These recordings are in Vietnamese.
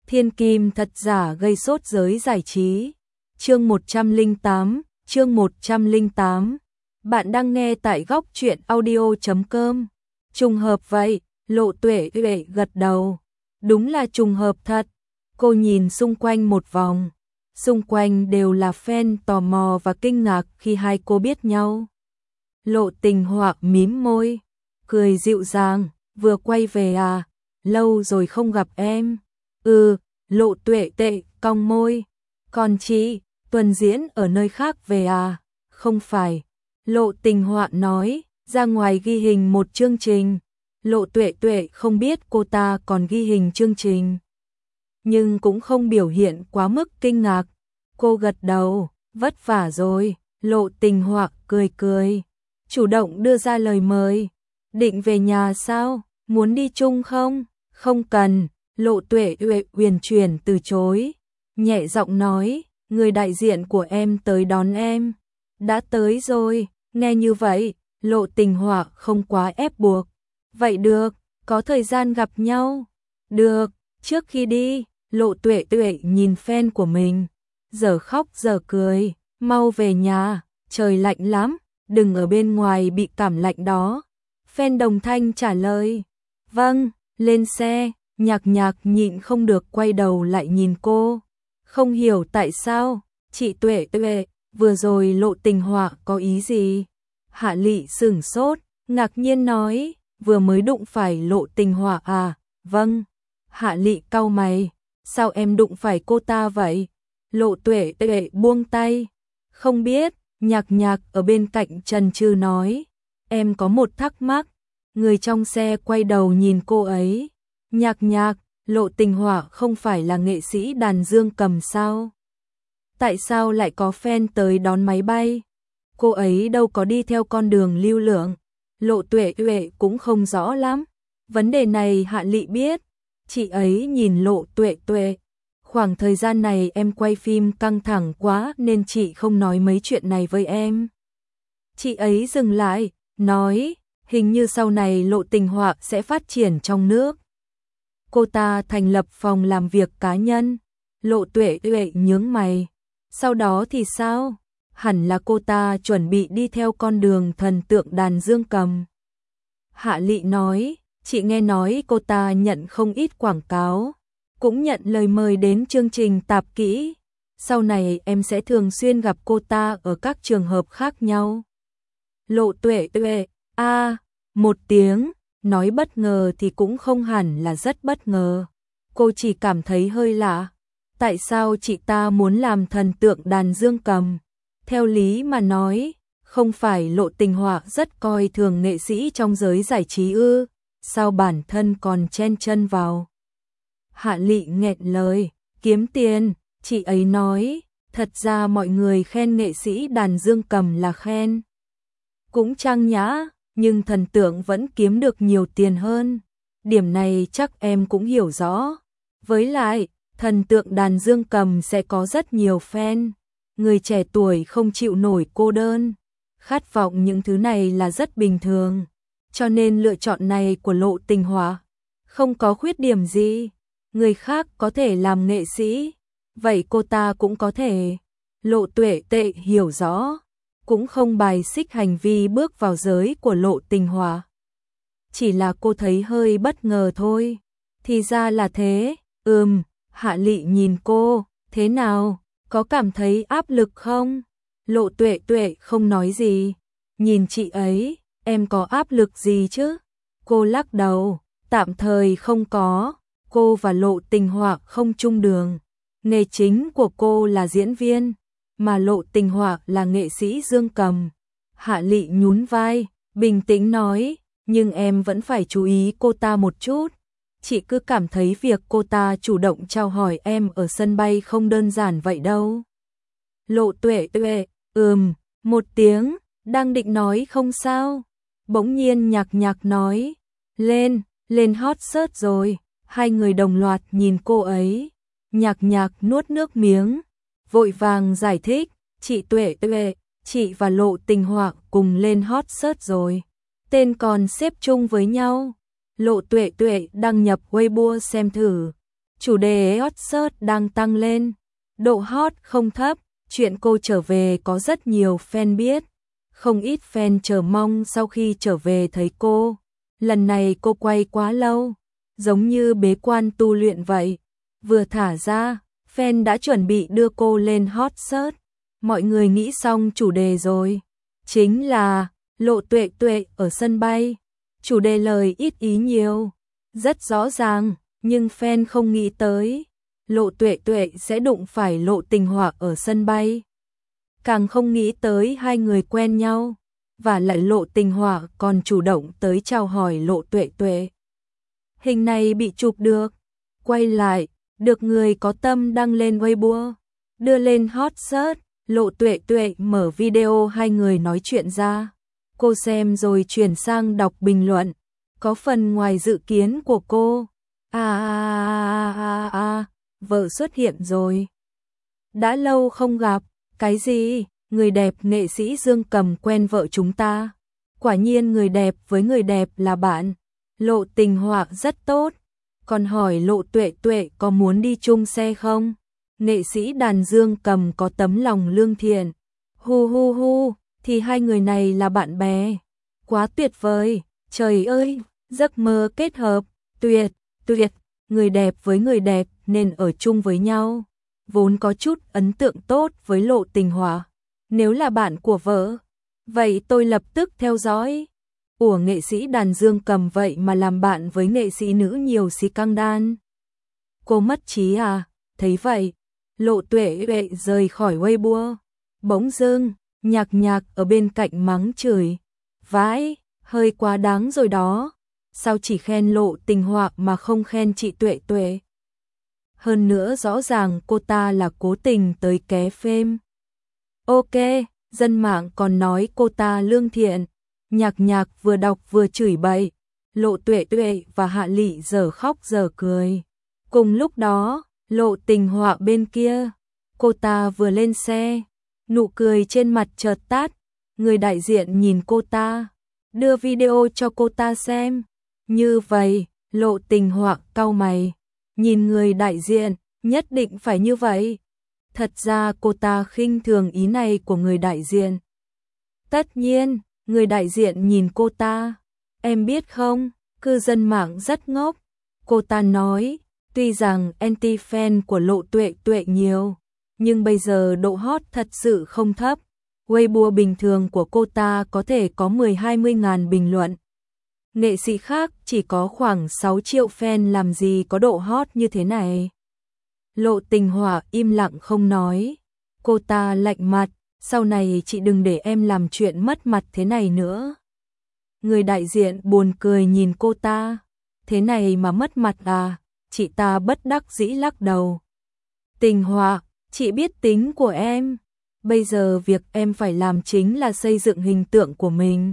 Thiên kim thật giả gây sốt giới giải trí. Chương 108. Bạn đang nghe tại góc truyện audio.com. Trùng hợp vậy, Lộ Tuệ gật đầu. Đúng là trùng hợp thật. Cô nhìn xung quanh một vòng. Xung quanh đều là fan tò mò và kinh ngạc khi hai cô biết nhau. Lộ Tình Họa mím môi, cười dịu dàng, vừa quay về à, lâu rồi không gặp em. Lộ Tuệ cong môi. Còn chị, tuần diễn ở nơi khác về à? Không phải. Lộ Tình Họa nói, ra ngoài ghi hình một chương trình. Lộ Tuệ không biết cô ta còn ghi hình chương trình, nhưng cũng không biểu hiện quá mức kinh ngạc. Cô gật đầu, vất vả rồi. Lộ Tình Họa cười, chủ động đưa ra lời mời. Định về nhà sao? Muốn đi chung không? Không cần. Lộ Tuệ uyển chuyển từ chối, nhẹ giọng nói, người đại diện của em tới đón em. Đã tới rồi. Nghe như vậy, Lộ Tình Họa không quá ép buộc. Vậy được, có thời gian gặp nhau. Được. Trước khi đi, Lộ Tuệ nhìn fan của mình, giờ khóc giờ cười, mau về nhà, trời lạnh lắm, đừng ở bên ngoài bị cảm lạnh đó. Fan đồng thanh trả lời, vâng. Lên xe, Nhạc nhịn không được quay đầu lại nhìn cô. Không hiểu tại sao, chị Tuệ, vừa rồi Lộ Tình Họa có ý gì? Hạ Lị sửng sốt, ngạc nhiên nói, vừa mới đụng phải Lộ Tình Họa à? Vâng. Hạ Lị cau mày, sao em đụng phải cô ta vậy? Lộ Tuệ buông tay, không biết. Nhạc ở bên cạnh chần chừ nói, em có một thắc mắc. Người trong xe quay đầu nhìn cô ấy. Nhạc, Lộ Tình Họa không phải là nghệ sĩ đàn dương cầm sao? Tại sao lại có fan tới đón máy bay? Cô ấy đâu có đi theo con đường lưu lượng. Lộ Tuệ cũng không rõ lắm. Vấn đề này Hạ Lị biết. Chị ấy nhìn Lộ Tuệ, khoảng thời gian này em quay phim căng thẳng quá nên chị không nói mấy chuyện này với em. Chị ấy dừng lại, nói, hình như sau này Lộ Tình Họa sẽ phát triển trong nước. Cô ta thành lập phòng làm việc cá nhân. Lộ Tuệ nhướng mày. Sau đó thì sao? Hẳn là cô ta chuẩn bị đi theo con đường thần tượng đàn dương cầm. Hạ Lị nói, chị nghe nói cô ta nhận không ít quảng cáo, cũng nhận lời mời đến chương trình tạp kỹ. Sau này em sẽ thường xuyên gặp cô ta ở các trường hợp khác nhau. Lộ Tuệ một tiếng, nói bất ngờ thì cũng không hẳn là rất bất ngờ. Cô chỉ cảm thấy hơi lạ. Tại sao chị ta muốn làm thần tượng đàn dương cầm? Theo lý mà nói, không phải Lộ Tình Họa rất coi thường nghệ sĩ trong giới giải trí ư? Sao bản thân còn chen chân vào? Hạ Lị nghẹn lời, kiếm tiền. Chị ấy nói, thật ra mọi người khen nghệ sĩ đàn dương cầm là khen cũng trang nhã, nhưng thần tượng vẫn kiếm được nhiều tiền hơn. Điểm này chắc em cũng hiểu rõ. Với lại, thần tượng đàn dương cầm sẽ có rất nhiều fan. Người trẻ tuổi không chịu nổi cô đơn, khát vọng những thứ này là rất bình thường. Cho nên lựa chọn này của Lộ Tình Họa không có khuyết điểm gì. Người khác có thể làm nghệ sĩ, vậy cô ta cũng có thể. Lộ Tuệ hiểu rõ, cũng không bài xích hành vi bước vào giới của Lộ Tình Họa. Chỉ là cô thấy hơi bất ngờ thôi. Thì ra là thế. Hạ Lị nhìn cô, thế nào, có cảm thấy áp lực không? Lộ Tuệ không nói gì, nhìn chị ấy, em có áp lực gì chứ? Cô lắc đầu, tạm thời không có. Cô và Lộ Tình Họa không chung đường. Nghề chính của cô là diễn viên, mà Lộ Tình Họa là nghệ sĩ dương cầm. Hạ Lị nhún vai, bình tĩnh nói, nhưng em vẫn phải chú ý cô ta một chút. Chị cứ cảm thấy việc cô ta chủ động chào hỏi em ở sân bay không đơn giản vậy đâu. Lộ Tuệ một tiếng, đang định nói không sao. Bỗng nhiên Nhạc nói, lên hot search rồi. Hai người đồng loạt nhìn cô ấy. Nhạc nuốt nước miếng, vội vàng giải thích, chị Tuệ, chị và Lộ Tình Họa cùng lên hot search rồi. Tên còn xếp chung với nhau. Lộ Tuệ đăng nhập Weibo xem thử. chủ đề hot search đang tăng lên, độ hot không thấp, chuyện cô trở về có rất nhiều fan biết. Không ít fan chờ mong sau khi trở về thấy cô. Lần này cô quay quá lâu, giống như bế quan tu luyện vậy. Vừa thả ra, fan đã chuẩn bị đưa cô lên hot search. Mọi người nghĩ xong chủ đề rồi. Chính là Lộ Tuệ Tuệ ở sân bay. Chủ đề lời ít ý nhiều. Rất rõ ràng, nhưng fan không nghĩ tới. Lộ Tuệ Tuệ sẽ đụng phải Lộ Tình Họa ở sân bay. Càng không nghĩ tới hai người quen nhau. Và lại Lộ Tình Họa còn chủ động tới chào hỏi Lộ Tuệ Tuệ. Hình này bị chụp được, quay lại, được người có tâm đăng lên Weibo, đưa lên hot search. Lộ Tuệ Tuệ mở video hai người nói chuyện ra. Cô xem rồi chuyển sang đọc bình luận. Có phần ngoài dự kiến của cô. Vợ xuất hiện rồi. Đã lâu không gặp. Cái gì? Người đẹp nghệ sĩ Dương Cầm quen vợ chúng ta. Quả nhiên người đẹp với người đẹp là bạn. Lộ Tình Họa rất tốt. Còn hỏi Lộ Tuệ Tuệ có muốn đi chung xe không? Nghệ sĩ đàn Dương Cầm có tấm lòng lương thiện. Hu, thì hai người này là bạn bè. Quá tuyệt vời, trời ơi, giấc mơ kết hợp, tuyệt, người đẹp với người đẹp nên ở chung với nhau. Vốn có chút ấn tượng tốt với Lộ Tình Họa. Nếu là bạn của vợ, vậy tôi lập tức theo dõi. Ủa, nghệ sĩ đàn Dương Cầm vậy mà làm bạn với nghệ sĩ nữ nhiều xí căng đan. Cô mất trí à? Thấy vậy, Lộ Tuệ Tuệ rời khỏi Weibo. Bỗng dưng, nhạc ở bên cạnh mắng chửi. Vãi, hơi quá đáng rồi đó. Sao chỉ khen Lộ Tình Họa mà không khen chị Tuệ Tuệ? Hơn nữa rõ ràng cô ta là cố tình tới ké phêm. Ok, dân mạng còn nói cô ta lương thiện. Nhạc vừa đọc vừa chửi bậy. Lộ Tuệ Tuệ và Hạ Lị giờ khóc giờ cười. Cùng lúc đó, Lộ Tình Họa bên kia, cô ta vừa lên xe, nụ cười trên mặt chợt tắt. Người đại diện nhìn cô ta, đưa video cho cô ta xem. Như vậy, Lộ Tình Họa cau mày, nhìn người đại diện, nhất định phải như vậy. Thật ra cô ta khinh thường ý này của người đại diện. Tất nhiên, người đại diện nhìn cô ta. Em biết không, cư dân mạng rất ngốc. Cô ta nói, tuy rằng anti-fan của Lộ Tuệ Tuệ nhiều, nhưng bây giờ độ hot thật sự không thấp. Weibo bình thường của cô ta có thể có 10-20 ngàn bình luận. Nghệ sĩ khác chỉ có khoảng 6 triệu fan, làm gì có độ hot như thế này. Lộ Tình Họa im lặng không nói. Cô ta lạnh mặt, sau này chị đừng để em làm chuyện mất mặt thế này nữa. Người đại diện buồn cười nhìn cô ta. Thế này mà mất mặt à? Chị ta bất đắc dĩ lắc đầu. Tình Họa, chị biết tính của em. Bây giờ việc em phải làm chính là xây dựng hình tượng của mình,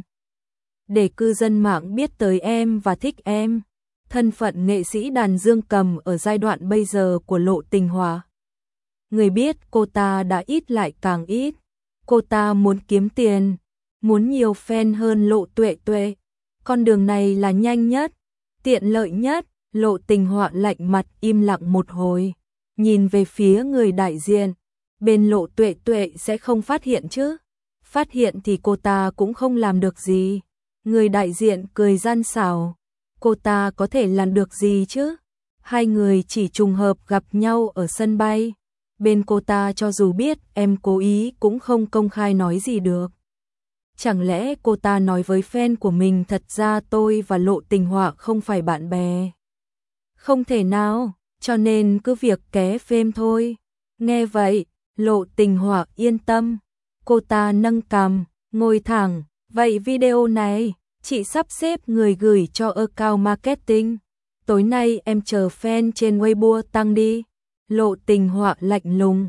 để cư dân mạng biết tới em và thích em. Thân phận nghệ sĩ đàn Dương Cầm ở giai đoạn bây giờ của Lộ Tình Họa, người biết cô ta đã ít lại càng ít. Cô ta muốn kiếm tiền, muốn nhiều fan hơn Lộ Tuệ Tuệ. Con đường này là nhanh nhất, tiện lợi nhất. Lộ Tình Họa lạnh mặt im lặng một hồi, nhìn về phía người đại diện. Bên Lộ Tuệ Tuệ sẽ không phát hiện chứ? Phát hiện thì cô ta cũng không làm được gì. Người đại diện cười gian xảo. Cô ta có thể làm được gì chứ? Hai người chỉ trùng hợp gặp nhau ở sân bay. Bên cô ta cho dù biết em cố ý cũng không công khai nói gì được. Chẳng lẽ cô ta nói với fan của mình thật ra tôi và Lộ Tình Họa không phải bạn bè? Không thể nào, cho nên cứ việc ké phêm thôi. Nghe vậy, Lộ Tình Họa yên tâm. Cô ta nâng cằm, ngồi thẳng. Vậy video này, chị sắp xếp người gửi cho account marketing. Tối nay em chờ fan trên Weibo tăng đi. Lộ Tình Họa lạnh lùng.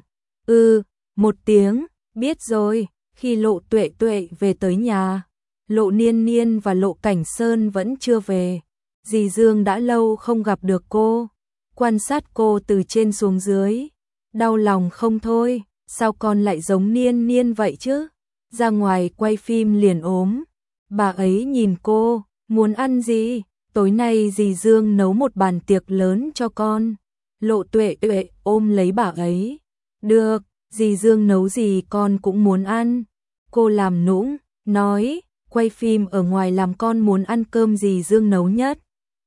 Một tiếng, biết rồi. Khi Lộ Tuệ Tuệ về tới nhà, Lộ Niên Niên và Lộ Cảnh Sơn vẫn chưa về. Dì Dương đã lâu không gặp được cô, quan sát cô từ trên xuống dưới, đau lòng không thôi. Sao con lại giống Niên Niên vậy chứ? Ra ngoài quay phim liền ốm. Bà ấy nhìn cô, muốn ăn gì? Tối nay dì Dương nấu một bàn tiệc lớn cho con. Lộ Tuệ Tuệ ôm lấy bà ấy. Được, dì Dương nấu gì con cũng muốn ăn. Cô làm nũng, nói, quay phim ở ngoài làm con muốn ăn cơm dì Dương nấu nhất.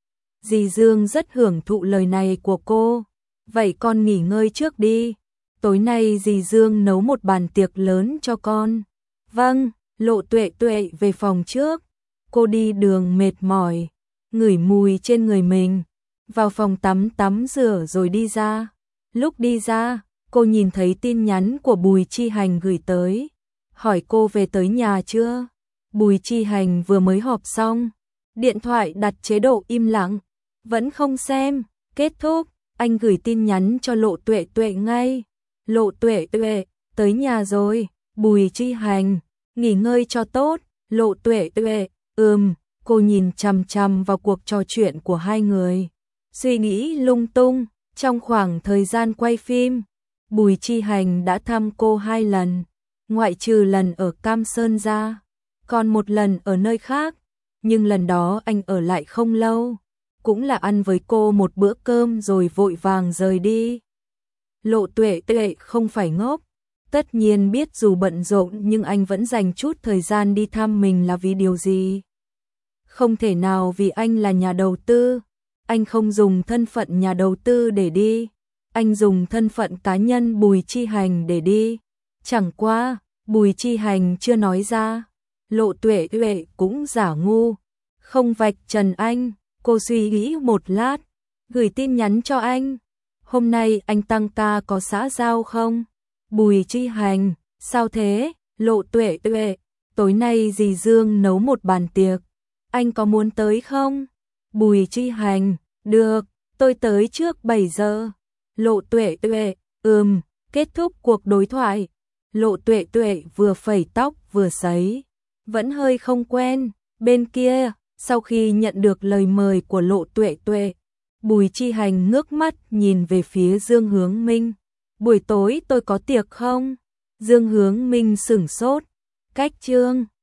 Dì Dương rất hưởng thụ lời này của cô. Vậy con nghỉ ngơi trước đi. Tối nay dì Dương nấu một bàn tiệc lớn cho con. Vâng, Lộ Tuệ Tuệ về phòng trước. Cô đi đường mệt mỏi, ngửi mùi trên người mình. Vào phòng tắm rửa rồi đi ra. Lúc đi ra, cô nhìn thấy tin nhắn của Bùi Chi Hành gửi tới. Hỏi cô về tới nhà chưa? Bùi Chi Hành vừa mới họp xong. Điện thoại đặt chế độ im lặng. Vẫn không xem. Kết thúc, anh gửi tin nhắn cho Lộ Tuệ Tuệ ngay. Lộ Tuệ Tuệ, tới nhà rồi. Bùi Chi Hành, nghỉ ngơi cho tốt. Lộ Tuệ Tuệ, cô nhìn chằm chằm vào cuộc trò chuyện của hai người. Suy nghĩ lung tung, trong khoảng thời gian quay phim, Bùi Chi Hành đã thăm cô 2 lần, ngoại trừ lần ở Cam Sơn ra, còn một lần ở nơi khác, nhưng lần đó anh ở lại không lâu, cũng là ăn với cô một bữa cơm rồi vội vàng rời đi. Lộ Tuệ Tuệ không phải ngốc, tất nhiên biết dù bận rộn nhưng anh vẫn dành chút thời gian đi thăm mình là vì điều gì. Không thể nào vì anh là nhà đầu tư, anh không dùng thân phận nhà đầu tư để đi, anh dùng thân phận cá nhân Bùi Chi Hành để đi. Chẳng qua, Bùi Chi Hành chưa nói ra, Lộ Tuệ Tuệ cũng giả ngu, không vạch trần anh. Cô suy nghĩ một lát, gửi tin nhắn cho anh. Hôm nay anh tăng ca có xã giao không? Bùi Chi Hành, sao thế? Lộ Tuệ Tuệ, tối nay dì Dương nấu một bàn tiệc, anh có muốn tới không? Bùi Chi Hành, được, tôi tới trước 7 giờ. Lộ Tuệ Tuệ, kết thúc cuộc đối thoại. Lộ Tuệ Tuệ vừa phẩy tóc vừa sấy, vẫn hơi không quen. Bên kia, sau khi nhận được lời mời của Lộ Tuệ Tuệ, Bùi Chi Hành ngước mắt nhìn về phía Dương Hướng Minh. Buổi tối tôi có tiệc không? Dương Hướng Minh sửng sốt. Cách chương